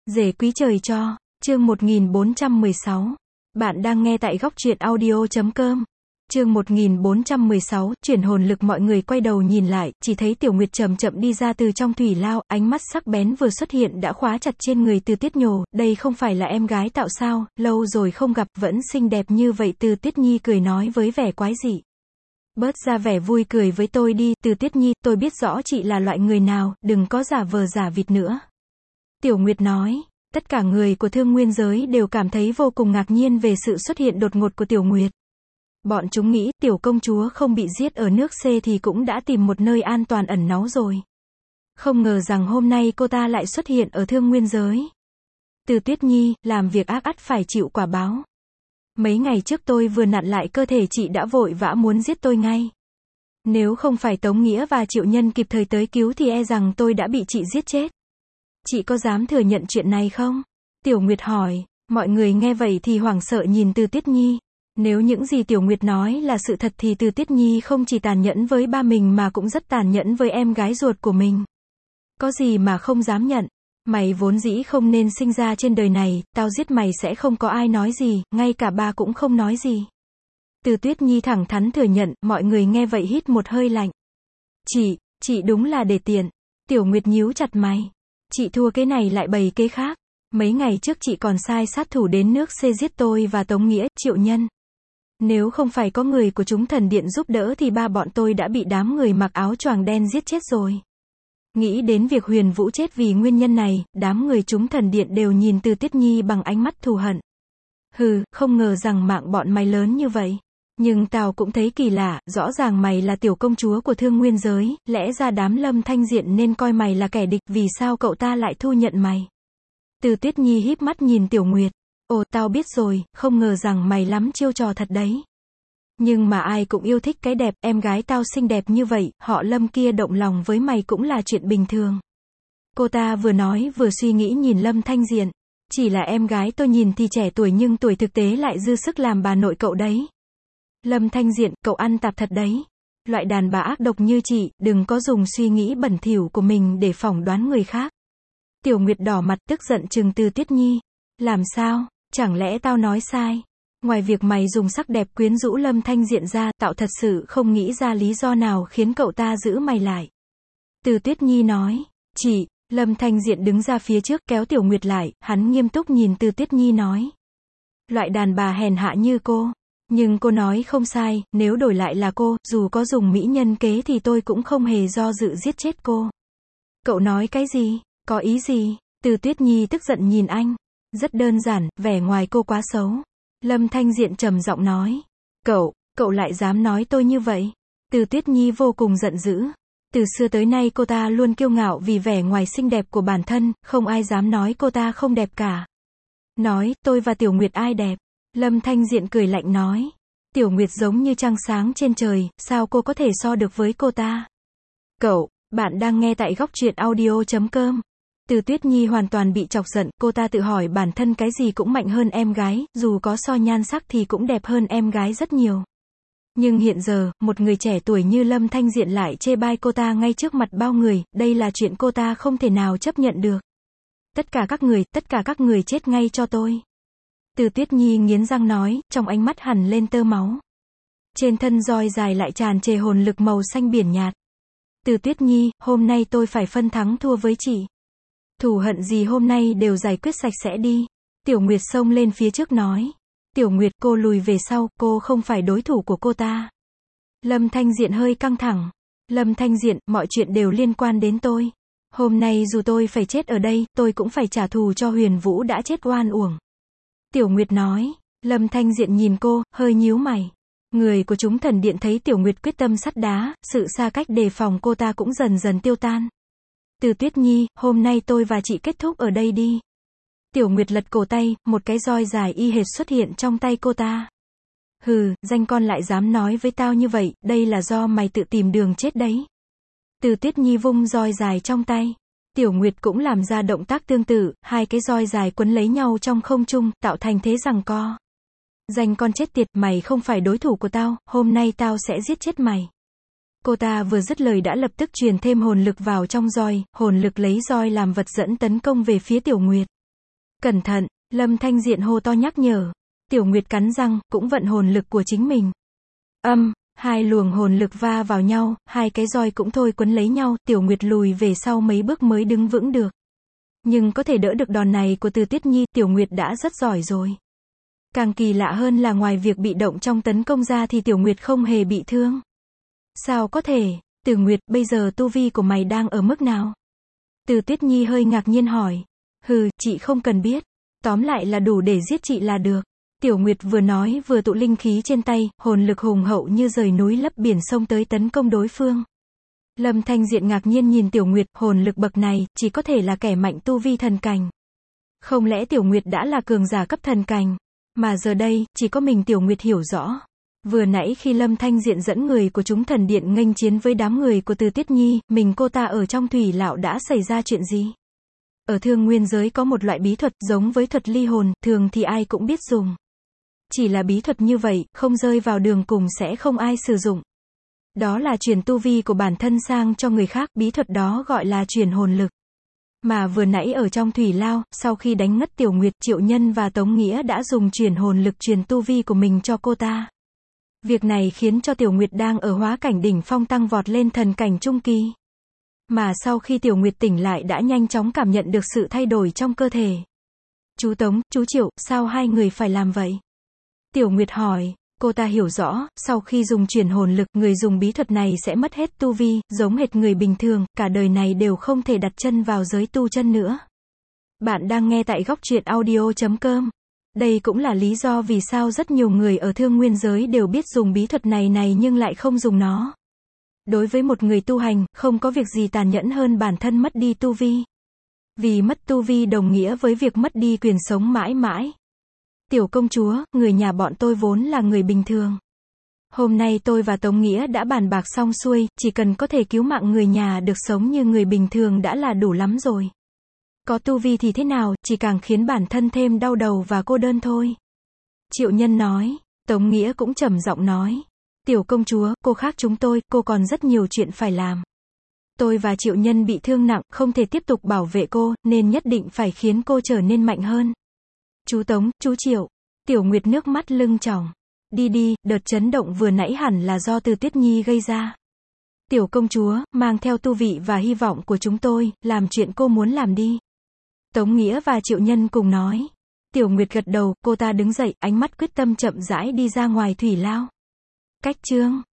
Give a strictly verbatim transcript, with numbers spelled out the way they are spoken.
Rể quý trời cho, chương một nghìn bốn trăm mười sáu. Bạn đang nghe tại góc truyện audio chấm com. Chương một nghìn bốn trăm mười sáu, chuyển hồn lực. Mọi người quay đầu nhìn lại, chỉ thấy Tiểu Nguyệt chậm chậm đi ra từ trong thủy lao, ánh mắt sắc bén vừa xuất hiện đã khóa chặt trên người Từ Tuyết Nhổ, đây không phải là em gái tạo sao, lâu rồi không gặp, vẫn xinh đẹp như vậy. Từ Tuyết Nhi cười nói với vẻ quái dị. Bớt ra vẻ vui cười với tôi đi, Từ Tuyết Nhi, tôi biết rõ chị là loại người nào, đừng có giả vờ giả vịt nữa. Tiểu Nguyệt nói. Tất cả người của Thương Nguyên giới đều cảm thấy vô cùng ngạc nhiên về sự xuất hiện đột ngột của Tiểu Nguyệt. Bọn chúng nghĩ tiểu công chúa không bị giết ở nước C thì cũng đã tìm một nơi an toàn ẩn náu rồi. Không ngờ rằng hôm nay cô ta lại xuất hiện ở Thương Nguyên giới. Từ Tuyết Nhi, làm việc ác ắt phải chịu quả báo. Mấy ngày trước tôi vừa nặn lại cơ thể chị đã vội vã muốn giết tôi ngay. Nếu không phải Tống Nghĩa và Triệu Nhân kịp thời tới cứu thì e rằng tôi đã bị chị giết chết. Chị có dám thừa nhận chuyện này không? Tiểu Nguyệt hỏi. Mọi người nghe vậy thì hoảng sợ nhìn Từ Tuyết Nhi. Nếu những gì Tiểu Nguyệt nói là sự thật thì Từ Tuyết Nhi không chỉ tàn nhẫn với ba mình mà cũng rất tàn nhẫn với em gái ruột của mình. Có gì mà không dám nhận? Mày vốn dĩ không nên sinh ra trên đời này, tao giết mày sẽ không có ai nói gì, ngay cả ba cũng không nói gì. Từ Tuyết Nhi thẳng thắn thừa nhận, mọi người nghe vậy hít một hơi lạnh. Chị, chị đúng là để tiện. Tiểu Nguyệt nhíu chặt mày. Chị thua cái này lại bày kế khác. Mấy ngày trước chị còn sai sát thủ đến nước C giết tôi và Tống Nghĩa, Triệu Nhân. Nếu không phải có người của chúng thần điện giúp đỡ thì ba bọn tôi đã bị đám người mặc áo choàng đen giết chết rồi. Nghĩ đến việc Huyền Vũ chết vì nguyên nhân này, đám người chúng thần điện đều nhìn Từ Tuyết Nhi bằng ánh mắt thù hận. Hừ, không ngờ rằng mạng bọn mày lớn như vậy. Nhưng tao cũng thấy kỳ lạ, rõ ràng mày là tiểu công chúa của Thương Nguyên giới, lẽ ra đám Lâm Thanh Diện nên coi mày là kẻ địch, vì sao cậu ta lại thu nhận mày? Từ Tuyết Nhi híp mắt nhìn Tiểu Nguyệt. Ồ, tao biết rồi, không ngờ rằng mày lắm chiêu trò thật đấy. Nhưng mà ai cũng yêu thích cái đẹp, em gái tao xinh đẹp như vậy, họ Lâm kia động lòng với mày cũng là chuyện bình thường. Cô ta vừa nói vừa suy nghĩ nhìn Lâm Thanh Diện. Chỉ là em gái tôi nhìn thì trẻ tuổi nhưng tuổi thực tế lại dư sức làm bà nội cậu đấy. Lâm Thanh Diện, cậu ăn tạp thật đấy. Loại đàn bà ác độc như chị, đừng có dùng suy nghĩ bẩn thỉu của mình để phỏng đoán người khác. Tiểu Nguyệt đỏ mặt tức giận trừng Từ Tuyết Nhi. Làm sao? Chẳng lẽ tao nói sai? Ngoài việc mày dùng sắc đẹp quyến rũ Lâm Thanh Diện ra, tạo thật sự không nghĩ ra lý do nào khiến cậu ta giữ mày lại. Từ Tuyết Nhi nói. Chị, Lâm Thanh Diện đứng ra phía trước kéo Tiểu Nguyệt lại, hắn nghiêm túc nhìn Từ Tuyết Nhi nói. Loại đàn bà hèn hạ như cô. Nhưng cô nói không sai, nếu đổi lại là cô, dù có dùng mỹ nhân kế thì tôi cũng không hề do dự giết chết cô. Cậu nói cái gì? Có ý gì? Từ Tuyết Nhi tức giận nhìn anh. Rất đơn giản, vẻ ngoài cô quá xấu. Lâm Thanh Diện trầm giọng nói. Cậu, cậu lại dám nói tôi như vậy? Từ Tuyết Nhi vô cùng giận dữ. Từ xưa tới nay cô ta luôn kiêu ngạo vì vẻ ngoài xinh đẹp của bản thân, không ai dám nói cô ta không đẹp cả. Nói, tôi và Tiểu Nguyệt ai đẹp? Lâm Thanh Diện cười lạnh nói. Tiểu Nguyệt giống như trăng sáng trên trời, sao cô có thể so được với cô ta? Cậu, bạn đang nghe tại góc truyện audio chấm com. Từ Tuyết Nhi hoàn toàn bị chọc giận, cô ta tự hỏi bản thân cái gì cũng mạnh hơn em gái, dù có so nhan sắc thì cũng đẹp hơn em gái rất nhiều. Nhưng hiện giờ, một người trẻ tuổi như Lâm Thanh Diện lại chê bai cô ta ngay trước mặt bao người, đây là chuyện cô ta không thể nào chấp nhận được. Tất cả các người, tất cả các người chết ngay cho tôi. Từ Tuyết Nhi nghiến răng nói, trong ánh mắt hằn lên tơ máu. Trên thân roi dài lại tràn trề hồn lực màu xanh biển nhạt. Từ Tuyết Nhi, hôm nay tôi phải phân thắng thua với chị. Thù hận gì hôm nay đều giải quyết sạch sẽ đi. Tiểu Nguyệt xông lên phía trước nói. Tiểu Nguyệt, cô lùi về sau, cô không phải đối thủ của cô ta. Lâm Thanh Diện hơi căng thẳng. Lâm Thanh Diện, mọi chuyện đều liên quan đến tôi. Hôm nay dù tôi phải chết ở đây, tôi cũng phải trả thù cho Huyền Vũ đã chết oan uổng. Tiểu Nguyệt nói. Lâm Thanh Diện nhìn cô, hơi nhíu mày. Người của chúng thần điện thấy Tiểu Nguyệt quyết tâm sắt đá, sự xa cách đề phòng cô ta cũng dần dần tiêu tan. Từ Tuyết Nhi, hôm nay tôi và chị kết thúc ở đây đi. Tiểu Nguyệt lật cổ tay, một cái roi dài y hệt xuất hiện trong tay cô ta. Hừ, danh con lại dám nói với tao như vậy, đây là do mày tự tìm đường chết đấy. Từ Tuyết Nhi vung roi dài trong tay. Tiểu Nguyệt cũng làm ra động tác tương tự, hai cái roi dài quấn lấy nhau trong không trung, tạo thành thế giằng co. Danh con chết tiệt, mày không phải đối thủ của tao, hôm nay tao sẽ giết chết mày. Cô ta vừa dứt lời đã lập tức truyền thêm hồn lực vào trong roi, hồn lực lấy roi làm vật dẫn tấn công về phía Tiểu Nguyệt. Cẩn thận, Lâm Thanh Diện hô to nhắc nhở. Tiểu Nguyệt cắn răng, cũng vận hồn lực của chính mình. Âm, hai luồng hồn lực va vào nhau, hai cái roi cũng thôi quấn lấy nhau, Tiểu Nguyệt lùi về sau mấy bước mới đứng vững được. Nhưng có thể đỡ được đòn này của Từ Tuyết Nhi, Tiểu Nguyệt đã rất giỏi rồi. Càng kỳ lạ hơn là ngoài việc bị động trong tấn công ra thì Tiểu Nguyệt không hề bị thương. Sao có thể? Từ Nguyệt, bây giờ tu vi của mày đang ở mức nào? Từ Tuyết Nhi hơi ngạc nhiên hỏi. Hừ, chị không cần biết. Tóm lại là đủ để giết chị là được. Tiểu Nguyệt vừa nói vừa tụ linh khí trên tay, hồn lực hùng hậu như rời núi lấp biển xông tới tấn công đối phương. Lâm Thanh Diện ngạc nhiên nhìn Tiểu Nguyệt, hồn lực bậc này, chỉ có thể là kẻ mạnh tu vi thần cảnh. Không lẽ Tiểu Nguyệt đã là cường giả cấp thần cảnh? Mà giờ đây, chỉ có mình Tiểu Nguyệt hiểu rõ. Vừa nãy khi Lâm Thanh Diện dẫn người của chúng thần điện nghênh chiến với đám người của Từ Tuyết Nhi, mình cô ta ở trong thủy lão đã xảy ra chuyện gì? Ở Thương Nguyên giới có một loại bí thuật giống với thuật ly hồn, thường thì ai cũng biết dùng. Chỉ là bí thuật như vậy, không rơi vào đường cùng sẽ không ai sử dụng. Đó là truyền tu vi của bản thân sang cho người khác, bí thuật đó gọi là truyền hồn lực. Mà vừa nãy ở trong thủy lao, sau khi đánh ngất Tiểu Nguyệt, Triệu Nhân và Tống Nghĩa đã dùng truyền hồn lực truyền tu vi của mình cho cô ta. Việc này khiến cho Tiểu Nguyệt đang ở hóa cảnh đỉnh phong tăng vọt lên thần cảnh trung kỳ. Mà sau khi Tiểu Nguyệt tỉnh lại đã nhanh chóng cảm nhận được sự thay đổi trong cơ thể. Chú Tống, chú Triệu, sao hai người phải làm vậy? Tiểu Nguyệt hỏi, cô ta hiểu rõ, sau khi dùng truyền hồn lực, người dùng bí thuật này sẽ mất hết tu vi, giống hệt người bình thường, cả đời này đều không thể đặt chân vào giới tu chân nữa. Bạn đang nghe tại góc truyện audio chấm com. Đây cũng là lý do vì sao rất nhiều người ở Thương Nguyên giới đều biết dùng bí thuật này này nhưng lại không dùng nó. Đối với một người tu hành, không có việc gì tàn nhẫn hơn bản thân mất đi tu vi. Vì mất tu vi đồng nghĩa với việc mất đi quyền sống mãi mãi. Tiểu công chúa, người nhà bọn tôi vốn là người bình thường. Hôm nay tôi và Tống Nghĩa đã bàn bạc xong xuôi, chỉ cần có thể cứu mạng người nhà được sống như người bình thường đã là đủ lắm rồi. Có tu vi thì thế nào, chỉ càng khiến bản thân thêm đau đầu và cô đơn thôi. Triệu Nhân nói. Tống Nghĩa cũng trầm giọng nói. Tiểu công chúa, cô khác chúng tôi, cô còn rất nhiều chuyện phải làm. Tôi và Triệu Nhân bị thương nặng, không thể tiếp tục bảo vệ cô, nên nhất định phải khiến cô trở nên mạnh hơn. Chú Tống, chú Triệu. Tiểu Nguyệt nước mắt lưng tròng. Đi đi, đợt chấn động vừa nãy hẳn là do Từ Tuyết Nhi gây ra. Tiểu công chúa, mang theo tu vị và hy vọng của chúng tôi, làm chuyện cô muốn làm đi. Tống Nghĩa và Triệu Nhân cùng nói. Tiểu Nguyệt gật đầu, cô ta đứng dậy, ánh mắt quyết tâm chậm rãi đi ra ngoài thủy lao. Cách chương